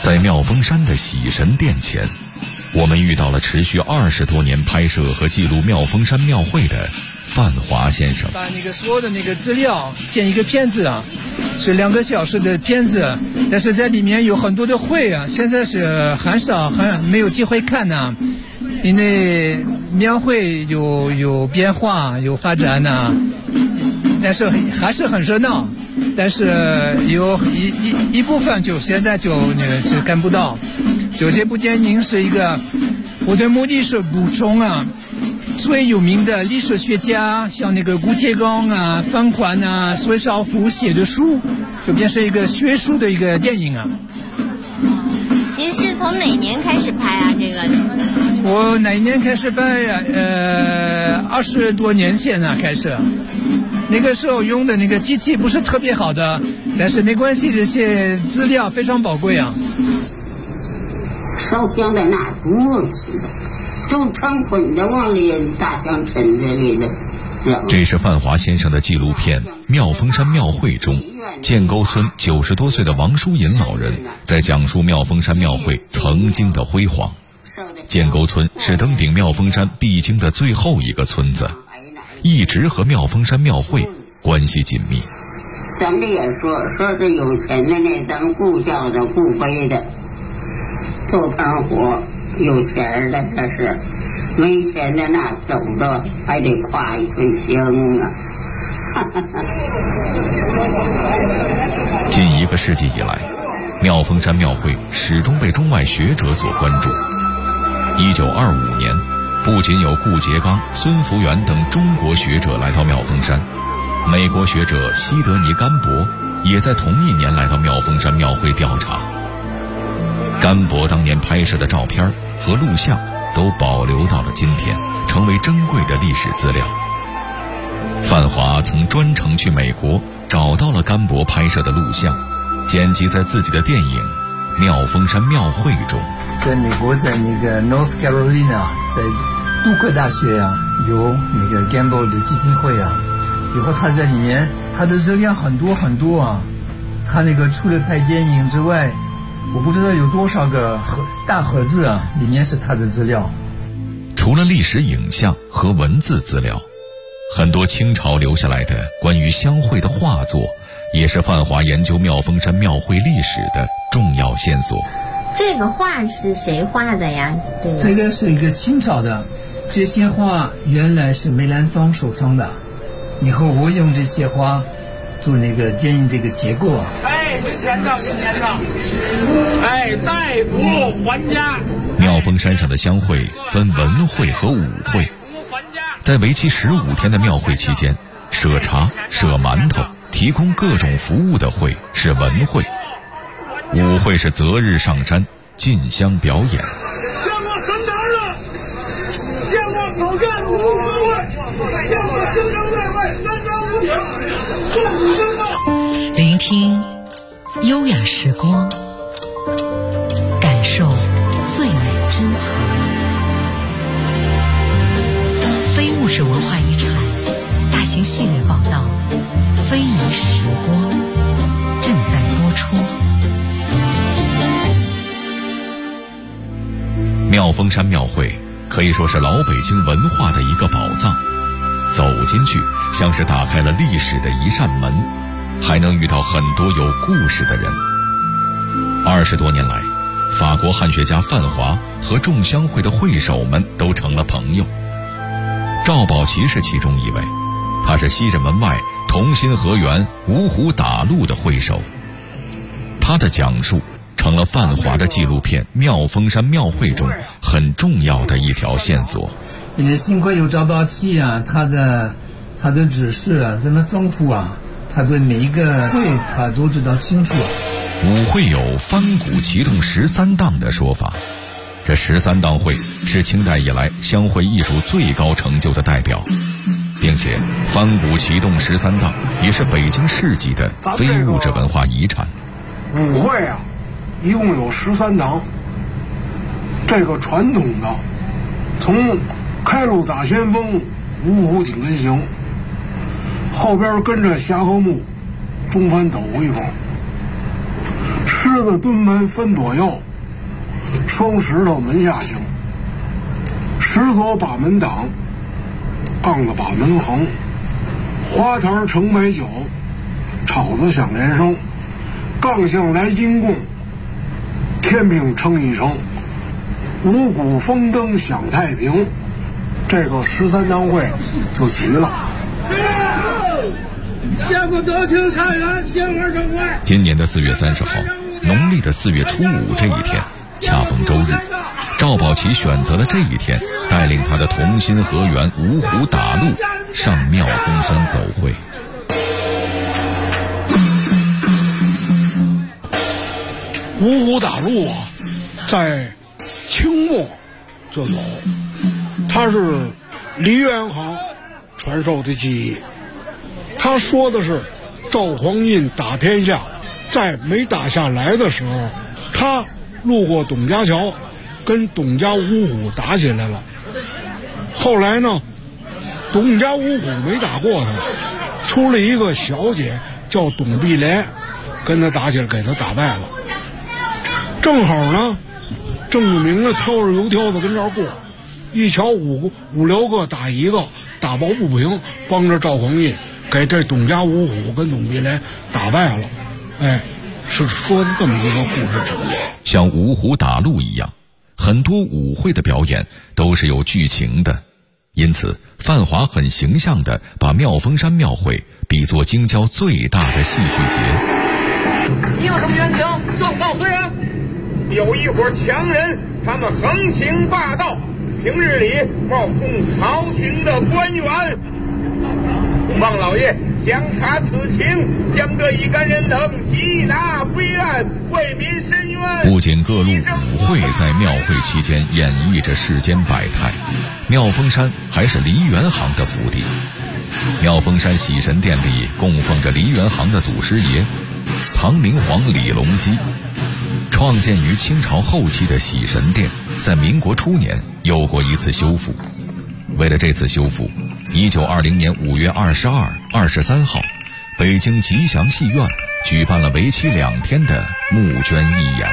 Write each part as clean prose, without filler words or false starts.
在妙峰山的喜神殿前，我们遇到了持续20多年拍摄和记录妙峰山庙会的范华先生。 把那个所有的那个资料建一个片子啊，是2个小时的片子，但是在里面有很多的会啊，现在是很少，没有机会看呢。因为庙会有变化有发展呢，但是还是很热闹，但是有一部分就现在是看不到。就这部电影是一个，我的目的是补充啊最有名的历史学家，像那个顾颉刚啊、范宽啊、孙绍甫写的书，就变成一个学术的一个电影啊。 您是从哪年开始拍啊？这个？ 我哪一年开始拍呀？20多年前呢开始。那个时候用的那个机器不是特别好的，但是没关系，这些资料非常宝贵啊。 烧香在那多气的，都成捆的往里大香沉在里的。 这是范华先生的纪录片《妙峰山庙会》中，建沟村90多岁的王淑银老人在讲述妙峰山庙会曾经的辉煌。建沟村是登顶妙峰山必经的最后一个村子，一直和妙峰山庙会关系紧密。 咱们这也说是有钱的那咱们顾教的顾碑的做盆火，有钱的这是，没钱的那走着还得挎一寸香啊。 近1个世纪以来，妙峰山庙会始终被中外学者所关注。1925年，不仅有顾颉刚、孙福元等中国学者来到妙峰山，美国学者西德尼·甘博也在同一年来到妙峰山庙会调查。甘博当年拍摄的照片和录像都保留到了今天，成为珍贵的历史资料。范华曾专程去美国找到了甘博拍摄的录像，剪辑在自己的电影《妙峰山庙会》中。 在美国，在那个 North Carolina， 在杜克大学啊，有那个 Gamble 的基金会啊，以后他在里面，他的资料很多很多啊。他那个除了拍电影之外，我不知道有多少个大盒子啊，里面是他的资料。 除了历史影像和文字资料，很多清朝留下来的关于香会的画作，也是范华研究妙峰山庙会历史的重要线索。 这个画是谁画的呀？ 这个是一个清朝的，这些画原来是梅兰芳收藏的，以后我用这些画做那个电影这个结构啊。 您签到，大夫还家。 妙峰山上的香会分文会和武会，在为期15天的庙会期间，舍茶、舍馒头、提供各种服务的会是文会，武会是择日上山进香表演。 见过神坛的，见过守战的武会，见过京城内外三山五岭，做武真道。 聆听优雅时光，感受最美珍藏。非物质文化遗产大型系列报道《非遗时光》正在播出。 妙峰山庙会可以说是老北京文化的一个宝藏，走进去像是打开了历史的一扇门，还能遇到很多有故事的人。20多年来，法国汉学家范华和众香会的会手们都成了朋友。赵宝奇是其中一位，他是西直门外同心河源芜湖打鹿的会手。他的讲述成了范华的纪录片《妙峰山庙会》中很重要的一条线索。 因为幸亏有赵宝奇啊，他的知识啊这么丰富啊，他对每一个会他都知道清楚。 武会有翻鼓启动13档的说法，这13档会是清代以来香会艺术最高成就的代表，并且翻鼓启动13档也是北京市级的非物质文化遗产。 武会啊，一共有13档，这个传统的从开路打先锋、芜湖景跟行，后边跟着侠和睦、中翻斗一帮狮子蹲门分左右，双石头门下行。石锁把门挡，杠子把门横。花坛盛美酒，炒子响连声。杠向来金贡，天命称一声。五谷丰登享太平，这个13当会就齐了。 见过德清善缘，仙儿盛会。 今年的4月30号，农历的4月初5这一天，恰逢周日。赵宝奇选择了这一天，带领他的同心合员五虎打鹿上妙峰山走会。 五虎打鹿啊，在清末就有，它是梨园行传授的技艺。他说的是赵匡胤打天下，在没打下来的时候，他路过董家桥，跟董家五虎打起来了。后来呢，董家五虎没打过他，出了一个小姐叫董碧莲，跟他打起来，给他打败了。正好呢，郑子明呢挑着油条子跟这儿过，一瞧五六个打一个，打抱不平，帮着赵匡胤给这董家五虎跟董碧莲打败了。哎，是说的这么一个故事情节。 像五虎打鹿一样，很多舞会的表演都是有剧情的，因此范华很形象地把妙峰山庙会比作京郊最大的戏剧节。 你有什么冤情？状告虽然有一伙强人，他们横行霸道，平日里冒充朝廷的官员。望老爷详查此情，将这一干人等缉拿归案，为民伸冤。 不仅各路舞会在庙会期间演绎着世间百态，妙峰山还是梨园行的福地。妙峰山喜神殿里供奉着梨园行的祖师爷唐明皇李隆基。创建于清朝后期的喜神殿，在民国初年有过一次修复。为了这次修复，1920年5月22、23号，北京吉祥戏院举办了为期2天的募捐义演。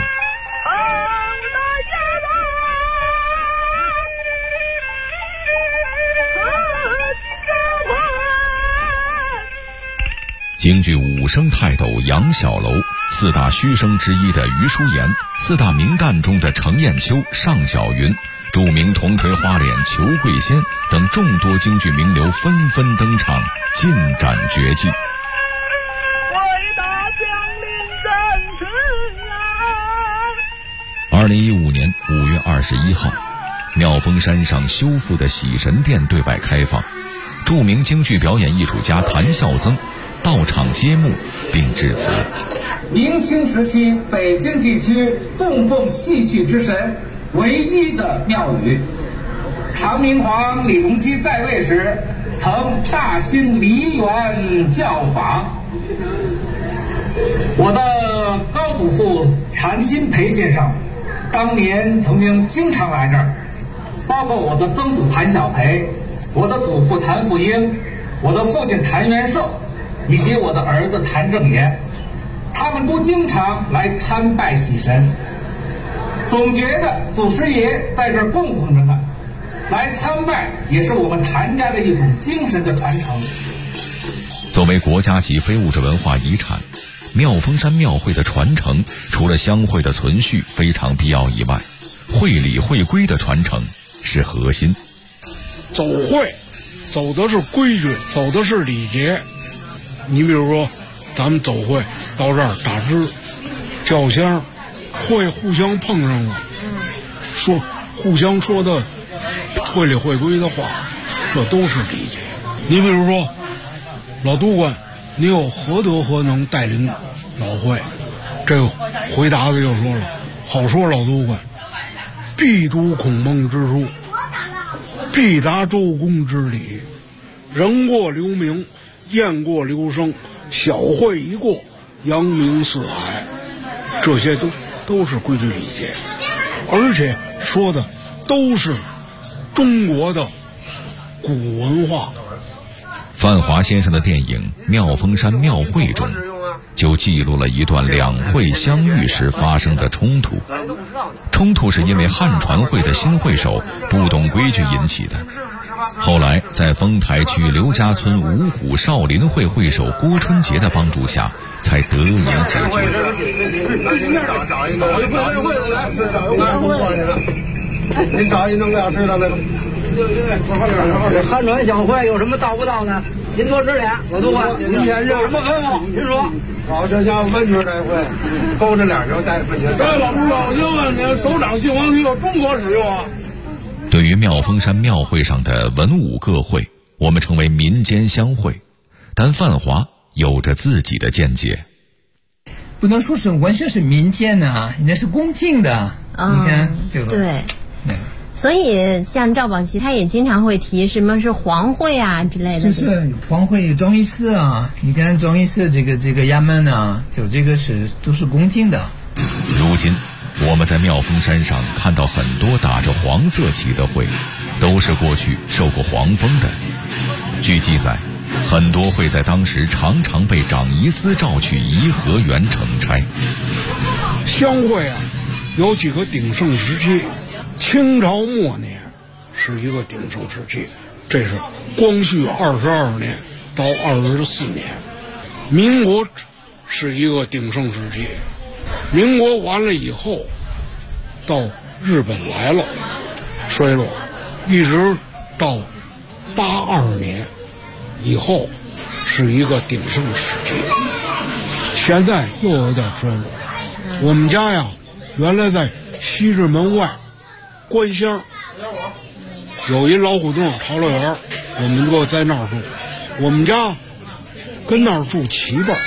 京剧武生泰斗杨小楼，4大须生之一的余叔岩，4大名旦中的程砚秋、尚小云，著名铜锤花脸裘桂仙等众多京剧名流纷纷登场，尽展绝技。2015年5月21号，妙峰山上修复的喜神殿对外开放，著名京剧表演艺术家谭孝增到场揭幕并致辞。 明清时期北京地区供奉戏剧之神唯一的庙宇，唐明皇李隆基在位时曾大兴梨园教坊。我的高祖父谭鑫培先生当年曾经经常来这儿，包括我的曾祖谭小培，我的祖父谭富英，我的父亲谭元寿，以及我的儿子谭正言，他们都经常来参拜喜神，总觉得祖师爷在这儿供奉着呢，来参拜也是我们谭家的一种精神的传承。 作为国家级非物质文化遗产，妙峰山庙会的传承除了香会的存续非常必要以外，会礼会规的传承是核心。 走会走的是规矩，走的是礼节。你比如说咱们走会到这儿打支叫香，会互相碰上了，说互相说的会礼会规的话，这都是礼节。你比如说老督官，你有何德何能带领老会？这个回答的就说了，好说老督官，必读孔孟之书，必达周公之礼，人过留名，雁过留声，小会一过，扬名四海。这些都是规矩礼节，而且说的都是中国的古文化。 范华先生的电影《妙峰山庙会》中，就记录了一段两会相遇时发生的冲突。冲突是因为汉传会的新会手不懂规矩引起的。后来在丰台区刘家村五虎少林会会手郭春杰的帮助下，才得以解决。您找一能量知道那个。 汉传小会有什么到不到呢？您多指点，我都会。您有什么吩咐？您说。 好，这家文具大会，勾着脸就带分钱。 老兄啊，你首长姓王提有中国使用啊。 对于妙峰山庙会上的文武各会，我们称为民间乡会，但范华有着自己的见解。 不能说是完全是民间的，那是公敬的。你看这个。 对。所以像赵宝奇他也经常会提什么是皇会啊之类的。 就是皇会忠义寺啊，你看忠义寺这个衙门啊，就这个都是公敬的。 如今我们在妙峰山上看到很多打着黄色旗的会，都是过去受过皇封的。据记载，很多会在当时常常被长仪司召去颐和园承差。 乡会啊，有几个鼎盛时期。清朝末年是一个鼎盛时期，这是光绪22年到24年。民国是一个鼎盛时期，民国完了以后到日本来了，衰落，一直到82年以后是一个鼎盛时期，现在又有点衰落。我们家呀，原来在西直门外官乡有一老虎洞陶乐园，我们就在那儿住。我们家跟那儿住7辈，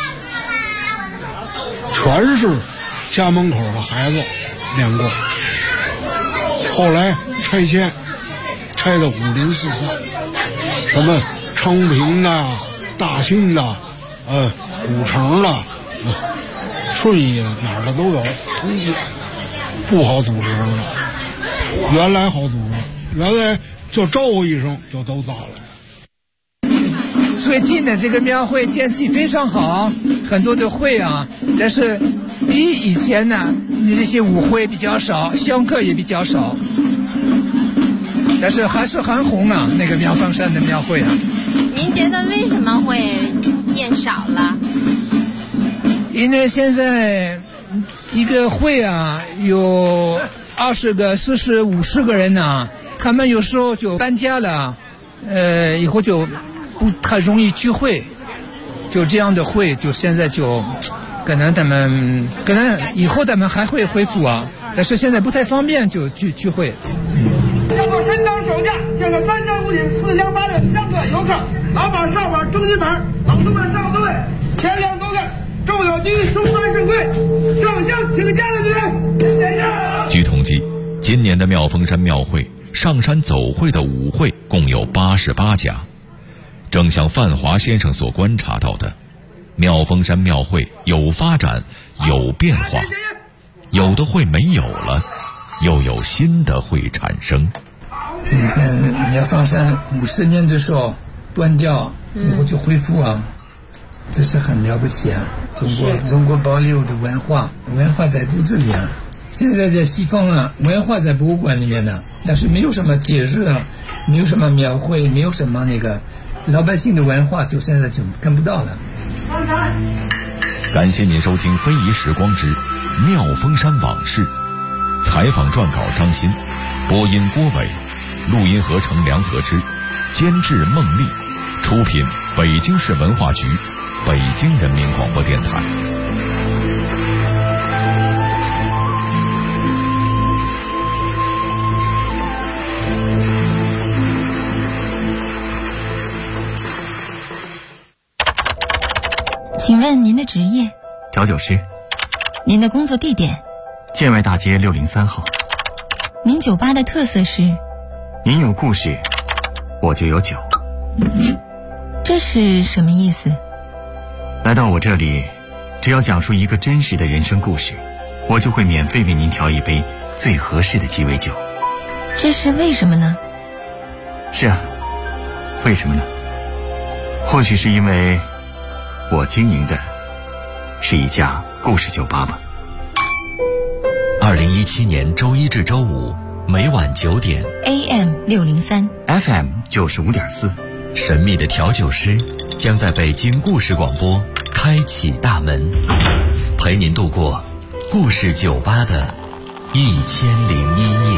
全是家门口的孩子练过。后来拆迁，拆的五林四散，什么昌平的、大兴的、古城的、顺义的，哪儿的都有，通县不好组织了。原来好组织，原来就招呼一声就都到了。 最近的这个庙会天气非常好，很多的会啊，但是比以前呢，这些舞会比较少，香客也比较少，但是还是很红啊，那个妙峰山的庙会啊。 您觉得为什么会变少了？ 因为现在一个会啊有20个、40、50个人呢，他们有时候就搬家了，以后就不太容易聚会，就这样的会，就现在就可能以后他们还会恢复啊，但是现在不太方便就聚会。 要过神灯手架，建个3张屋顶4乡8镇乡客游客，老板少板中级板，老东们上都位，前2都干，重有机中办事会，正向请假的人，点上。 据统计，今年的妙峰山庙会上山走会的舞会共有88家。正像范华先生所观察到的，妙峰山庙会有发展有变化，有的会没有了，又有新的会产生。 你看妙峰山50年的时候断掉，以后就恢复啊，这是很了不起啊！中国保留的文化在肚子里啊。现在在西方啊，文化在博物馆里面呢，但是没有什么节日啊，没有什么庙会，没有什么那个老百姓的文化，就现在就看不到了。 感谢您收听《非遗时光之妙峰山往事》，采访撰稿张鑫，播音郭伟，录音合成梁和之，监制孟丽，出品北京市文化局，北京人民广播电台。 请问您的职业？ 调酒师。 您的工作地点？ 建外大街603号。 您酒吧的特色是？ 您有故事，我就有酒。 这是什么意思？ 来到我这里，只要讲述一个真实的人生故事，我就会免费为您调一杯最合适的鸡尾酒。 这是为什么呢？ 是啊，为什么呢？ 或许是因为我经营的是一家故事酒吧吧。 2017年周一至周五每晚9点 AM603 FM 95.4， 神秘的调酒师将在北京故事广播开启大门，陪您度过故事酒吧的1001夜。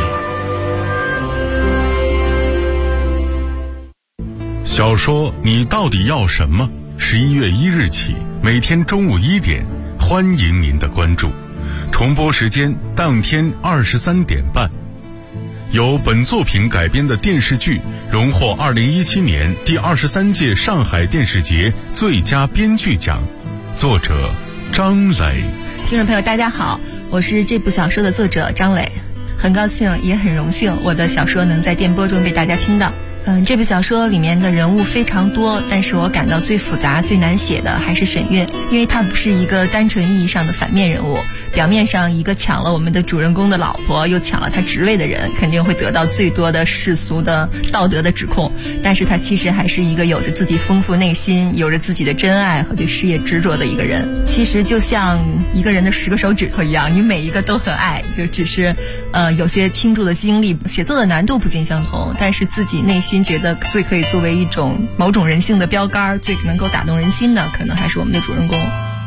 小说你到底要什么？11月1日起，每天中午1点，欢迎您的关注。重播时间当天23点半。由本作品改编的电视剧荣获2017年第23届上海电视节最佳编剧奖，作者张磊。 听众朋友大家好，我是这部小说的作者张磊，很高兴也很荣幸我的小说能在电波中被大家听到。这部小说里面的人物非常多，但是我感到最复杂最难写的还是沈月，因为她不是一个单纯意义上的反面人物。表面上一个抢了我们的主人公的老婆又抢了他职位的人，肯定会得到最多的世俗的道德的指控，但是他其实还是一个有着自己丰富内心，有着自己的真爱和对事业执着的一个人。其实就像一个人的10个手指头一样，你每一个都很爱，就只是有些倾注的精力，写作的难度不尽相同，但是自己内心觉得最可以作为一种某种人性的标杆，最能够打动人心的，可能还是我们的主人公。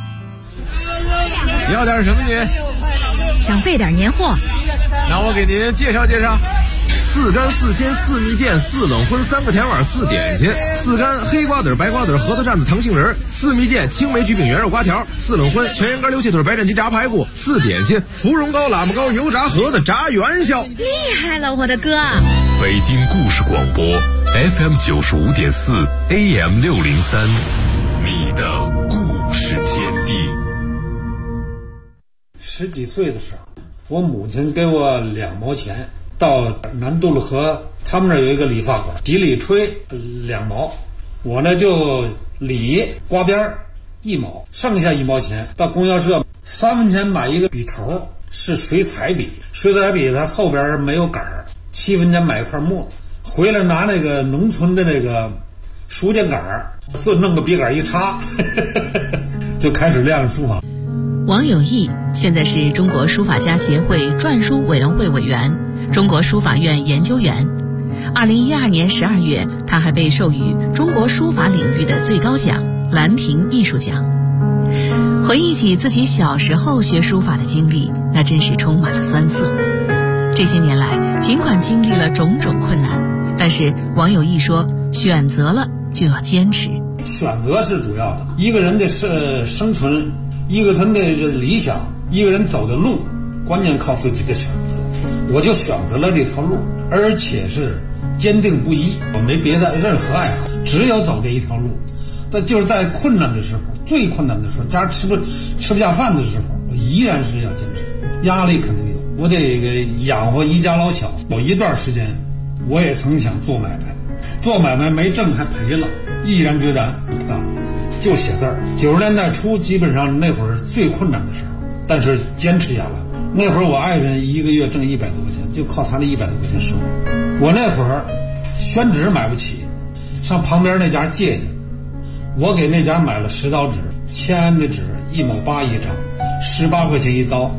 你要点什么您？ 想备点年货。 那我给您介绍介绍。4干4鲜4蜜饯4冷荤3个甜碗4点心，4干黑瓜子白瓜子核桃蘸子糖杏仁，4蜜饯青梅焗饼圆肉瓜条，4冷荤全羊肝溜气腿白斩鸡炸排骨，4点心芙蓉糕喇嘛糕油炸盒子炸元宵。 厉害了我的哥！ 北京故事广播 FM 95.4 AM603， 你的故事天地。 10几岁的时候，我母亲给我2毛钱，到南渡路河他们那儿有一个理发馆，洗理吹2毛，我呢就理刮边1毛，剩下1毛钱到供销社3分钱买一个笔头，是水彩笔，水彩笔它后边没有杆儿，7分钱买一块墨，回来拿那个农村的那个书架杆儿，就弄个笔杆一插就开始练书法。 王有义现在是中国书法家协会篆书委员会委员，中国书法院研究员。2012年12月，他还被授予中国书法领域的最高奖兰亭艺术奖。回忆起自己小时候学书法的经历，那真是充满了酸涩。这些年来，尽管经历了种种困难，但是王有义说，选择了就要坚持。 选择是主要的，一个人的生存，一个人的理想，一个人走的路，关键靠自己的选择。我就选择了这条路，而且是坚定不移，我没别的任何爱好，只有走这一条路。但就是在困难的时候，最困难的时候，家吃不下饭的时候，我依然是要坚持。压力肯定有，我得养活一家老小。有一段时间，我也曾想做买卖，做买卖没挣还赔了，毅然决然不干，就写字儿。90年代初，基本上那会儿最困难的时候，但是坚持下来。那会儿我爱人1个月挣100多块钱，就靠他那100多块钱生活。我那会儿宣纸买不起，上旁边那家借去，我给那家买了10刀纸，签的纸1毛8一张，18块钱一刀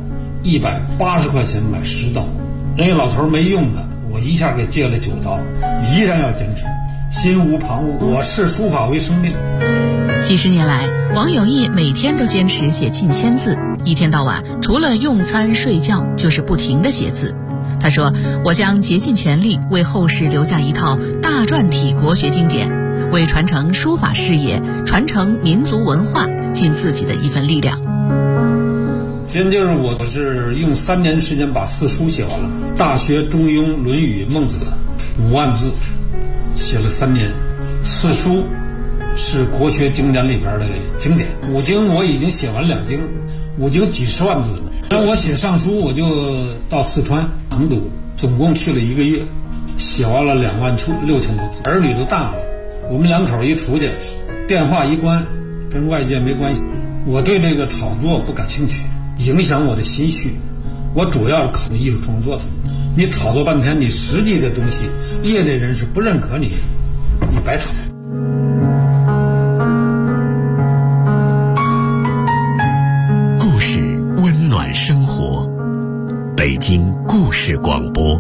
，180块钱买10刀。人家老头没用的，我一下给借了9刀，依然要坚持，心无旁骛。我视书法为生命。 几十年来，王有义每天都坚持写近1000字，一天到晚除了用餐睡觉就是不停地写字。他说，我将竭尽全力为后世留下一套大篆体国学经典，为传承书法事业，传承民族文化尽自己的一份力量。 今天就是我是用3年时间把4书写完了，大学、中庸、论语、孟子5万字写了3年。4书是国学经典里边的经典，5经我已经写完2经，5经几十万字。那我写上书，我就到四川成都，总共去了1个月，写完了26000多字。儿女都大了，我们2口一出去，电话一关，跟外界没关系。我对这个炒作不感兴趣，影响我的心绪。我主要是考虑艺术创作的。你炒作半天，你实际的东西，业内人士不认可你，你白炒。 故事广播。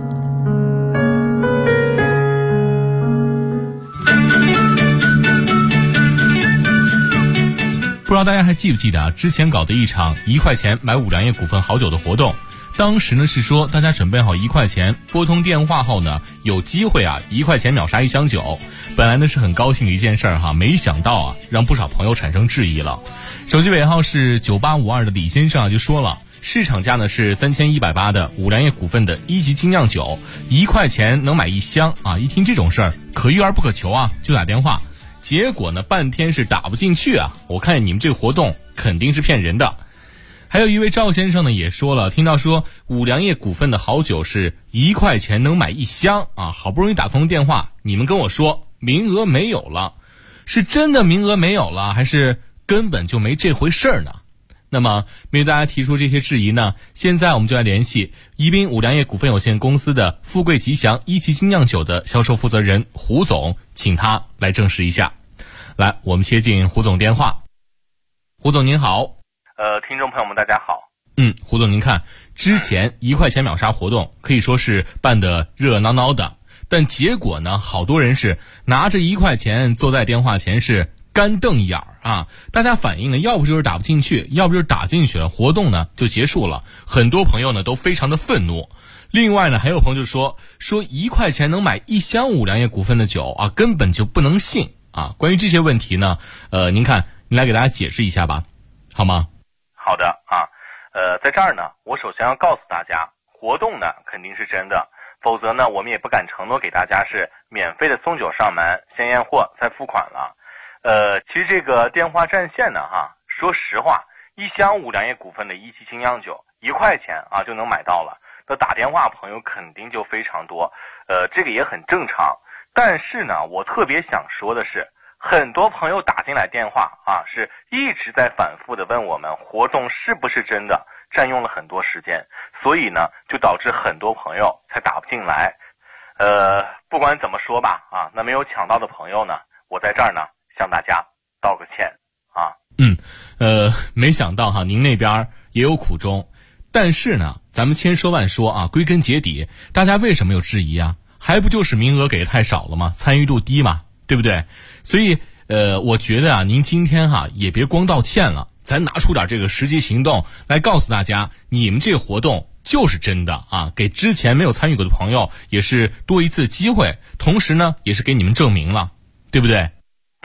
不知道大家还记不记得啊？之前搞的一场1块钱买五粮液股份好酒的活动，当时呢是说大家准备好1块钱，拨通电话后呢，有机会啊1块钱秒杀1箱酒。本来呢是很高兴的一件事儿哈，没想到啊让不少朋友产生质疑了。手机尾号是9852的李先生啊就说了，市场价呢是3180的五粮液股份的1级精酿酒，1块钱能买1箱啊！一听这种事儿，可遇而不可求啊，就打电话。结果呢，半天是打不进去啊！我看你们这个活动肯定是骗人的。还有一位赵先生呢也说了，听到说五粮液股份的好酒是1块钱能买1箱啊，好不容易打通电话，你们跟我说名额没有了，是真的名额没有了，还是根本就没这回事儿呢？那么面对大家提出这些质疑呢，现在我们就来联系宜宾五粮液股份有限公司的富贵吉祥1级精酿酒的销售负责人胡总，请他来证实一下。来，我们接进胡总电话。胡总您好。 听众朋友们大家好。 胡总您看，之前1块钱秒杀活动可以说是办得热闹闹的，但结果呢，好多人是拿着1块钱坐在电话前是干瞪眼儿啊！大家反映呢，要不就是打不进去，要不就是打进去了，活动呢就结束了。很多朋友呢都非常的愤怒。另外呢，还有朋友就说1块钱能买1箱五粮液股份的酒啊，根本就不能信啊！关于这些问题呢，您来给大家解释一下吧，好吗？ 好的啊，在这儿呢，我首先要告诉大家，活动呢肯定是真的，否则呢，我们也不敢承诺给大家是免费的送酒上门，先验货再付款了。其实这个电话占线呢说实话，1箱五粮液股份的1级精酿酒1块钱啊就能买到了，那打电话朋友肯定就非常多，这个也很正常。但是呢，我特别想说的是，很多朋友打进来电话啊，是一直在反复的问我们活动是不是真的，占用了很多时间，所以呢，就导致很多朋友才打不进来。不管怎么说吧啊，那没有抢到的朋友呢，我在这儿呢向大家道个歉啊。 没想到哈，您那边也有苦衷，但是呢，咱们千说万说啊，归根结底，大家为什么有质疑啊？还不就是名额给的太少了吗？参与度低嘛，对不对？所以我觉得啊，您今天也别光道歉了，咱拿出点这个实际行动来告诉大家，你们这个活动就是真的啊，给之前没有参与过的朋友也是多一次机会，同时呢，也是给你们证明了，对不对？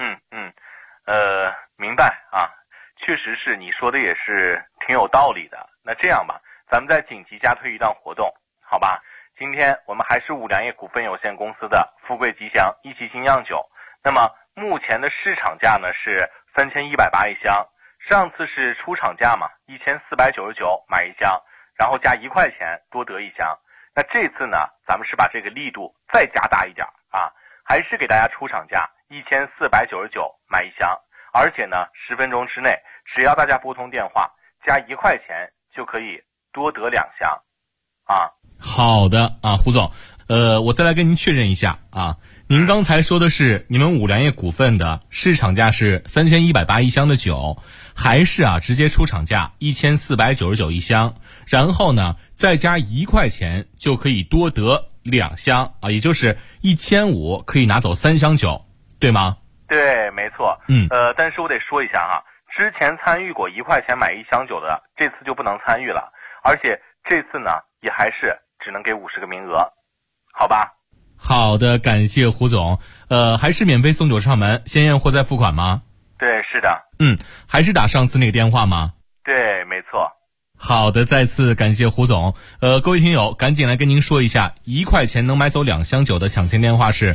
明白啊，确实是你说的也是挺有道理的。那这样吧，咱们再紧急加推一档活动，好吧？今天我们还是五粮液股份有限公司的富贵吉祥1级精酿酒，那么目前的市场价呢是3180一箱，上次是出厂价嘛，1499买1箱，然后加1块钱多得1箱。那这次呢，咱们是把这个力度再加大一点啊，还是给大家出厂价1499买1箱，而且呢10分钟之内，只要大家拨通电话加1块钱就可以多得2箱啊。 好的啊，胡总，我再来跟您确认一下啊，您刚才说的是你们五粮液股份的市场价是3180一箱的酒，还是直接出厂价1499一箱，然后呢再加1块钱就可以多得2箱啊，也就是1500可以拿走3箱酒，对吗？ 对，没错。但是我得说一下哈，之前参与过1块钱买1箱酒的，这次就不能参与了，而且这次呢也还是只能给50个名额，好吧？ 好的，感谢胡总。还是免费送酒上门，先验货再付款吗？ 对，是的。 还是打上次那个电话吗？ 对，没错。 好的，再次感谢胡总。各位听友，赶紧来跟您说一下，1块钱能买走2箱酒的抢钱电话是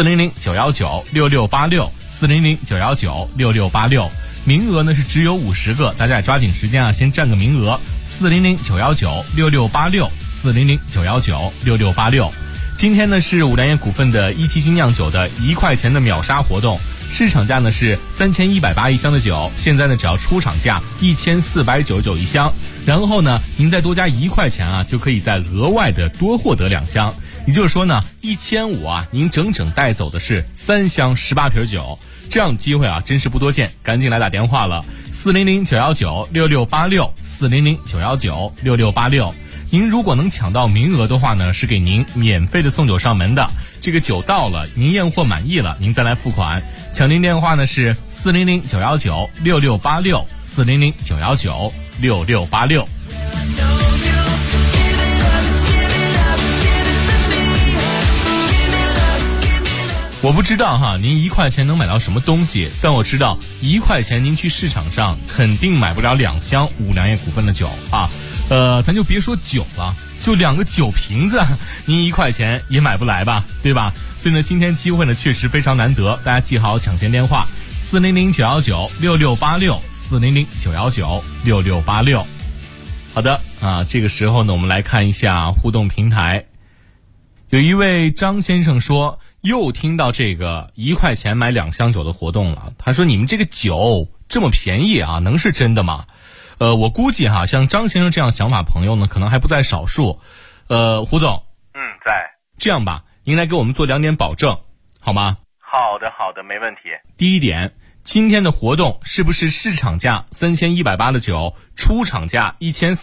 400-919-6686，400-919-6686。名额呢是只有50个，大家也抓紧时间先占个名额。400-919-6686，400-919-6686。今天呢是五粮液股份的1级精酿酒的1块钱的秒杀活动，市场价呢是3180一箱的酒，现在呢只要出厂价1499一箱，然后呢您再多加1块钱就可以再额外的多获得2箱，也就是说呢1500您整整带走的是3箱18瓶酒，这样的机会真是不多见，赶紧来打电话了，400-919-6686，400-919-6686。 您如果能抢到名额的话呢，是给您免费的送酒上门的。这个酒到了，您验货满意了，您再来付款。抢订电话呢是400-919-6686，400-919-6686。我不知道哈，您1块钱能买到什么东西，但我知道1块钱您去市场上肯定买不了2箱五粮液股份的酒啊。咱就别说酒了，就2个酒瓶子，您1块钱也买不来吧，对吧？所以呢，今天机会呢确实非常难得，大家记好抢先电话：400-919-6686，400-919-6686。好的啊，这个时候呢，我们来看一下互动平台。有一位张先生说，又听到这个1块钱买2箱酒的活动了。他说，你们这个酒这么便宜啊，能是真的吗？我估计哈，像张先生这样想法朋友呢，可能还不在少数。胡总， 在。 这样吧，您来给我们做2点保证，好吗？ 好的，没问题。 第一点，今天的活动是不是市场价3180的酒，出厂价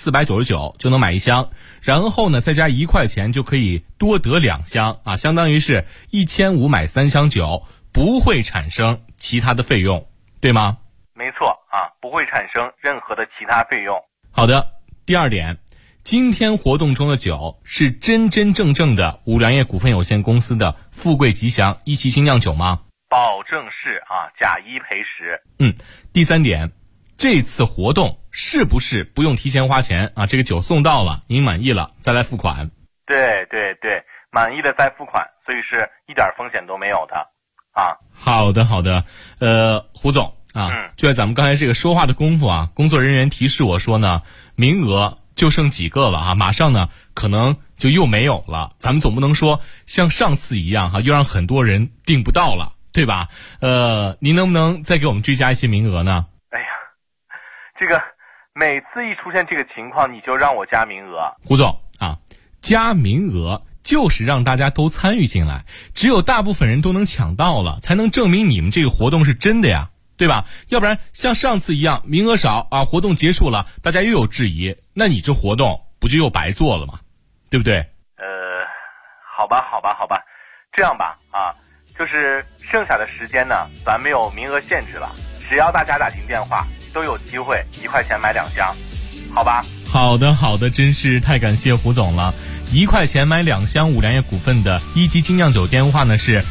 1499就能买1箱，然后呢再加1块钱就可以多得2箱啊，相当于是1500买3箱酒，不会产生其他的费用，对吗？ 没错啊，不会产生任何的其他费用。 好的，第二点，今天活动中的酒是真真正正的五粮液股份有限公司的富贵吉祥一期精酿酒吗？ 保证是啊，假一赔10。 第三点，这次活动是不是不用提前花钱啊？这个酒送到了，您满意了再来付款。 对，满意了再付款，所以是一点风险都没有的啊。 好的，胡总啊，就在咱们刚才这个说话的功夫啊，工作人员提示我说呢，名额就剩几个了啊，马上呢可能就又没有了。咱们总不能说像上次一样哈，又让很多人订不到了，对吧？您能不能再给我们追加一些名额呢？ 哎呀，这个每次一出现这个情况，你就让我加名额。 胡总啊，加名额就是让大家都参与进来，只有大部分人都能抢到了，才能证明你们这个活动是真的呀，对吧？要不然像上次一样名额少啊，活动结束了大家又有质疑，那你这活动不就又白做了吗？对不对？ 好吧，这样吧啊，就是剩下的时间呢，咱没有名额限制了，只要大家打进电话都有机会1块钱买2箱，好吧？ 好的，真是太感谢胡总了。1块钱买2箱五粮液股份的一级精酿酒电话呢是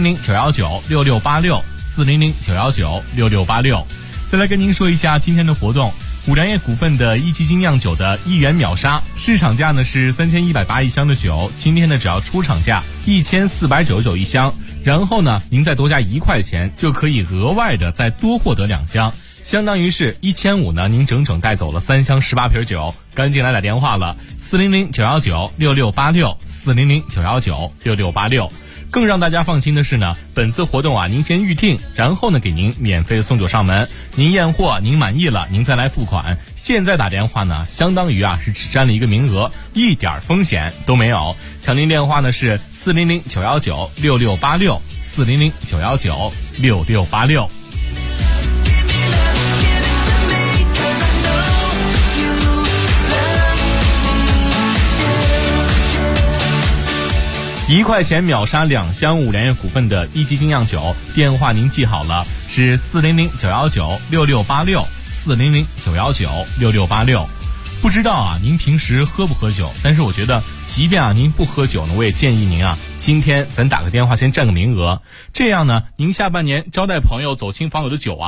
400-919-6686，400-919-6686。再来跟您说一下今天的活动，五粮液股份的一级精酿酒的1元秒杀，市场价呢是31801箱的酒，今天呢只要出厂价14991箱，然后呢您再多加1块钱就可以额外的再多获得2箱，相当于是1500呢，您整整带走了3箱18瓶酒。赶紧来打电话了，400-919-6686，400-919-6686。更让大家放心的是呢，本次活动啊，您先预定，然后呢给您免费的送酒上门，您验货您满意了，您再来付款。现在打电话呢，相当于啊是只占了1个名额，一点风险都没有。抢订电话呢是400-919-6686，400-919-6686。1块钱秒杀2箱五粮液股份的一级精酿酒，电话您记好了，是400-919-6686，400-919-6686。不知道啊，您平时喝不喝酒？但是我觉得，即便啊您不喝酒呢，我也建议您啊，今天咱打个电话先占个名额，这样呢，您下半年招待朋友走亲访友的酒啊。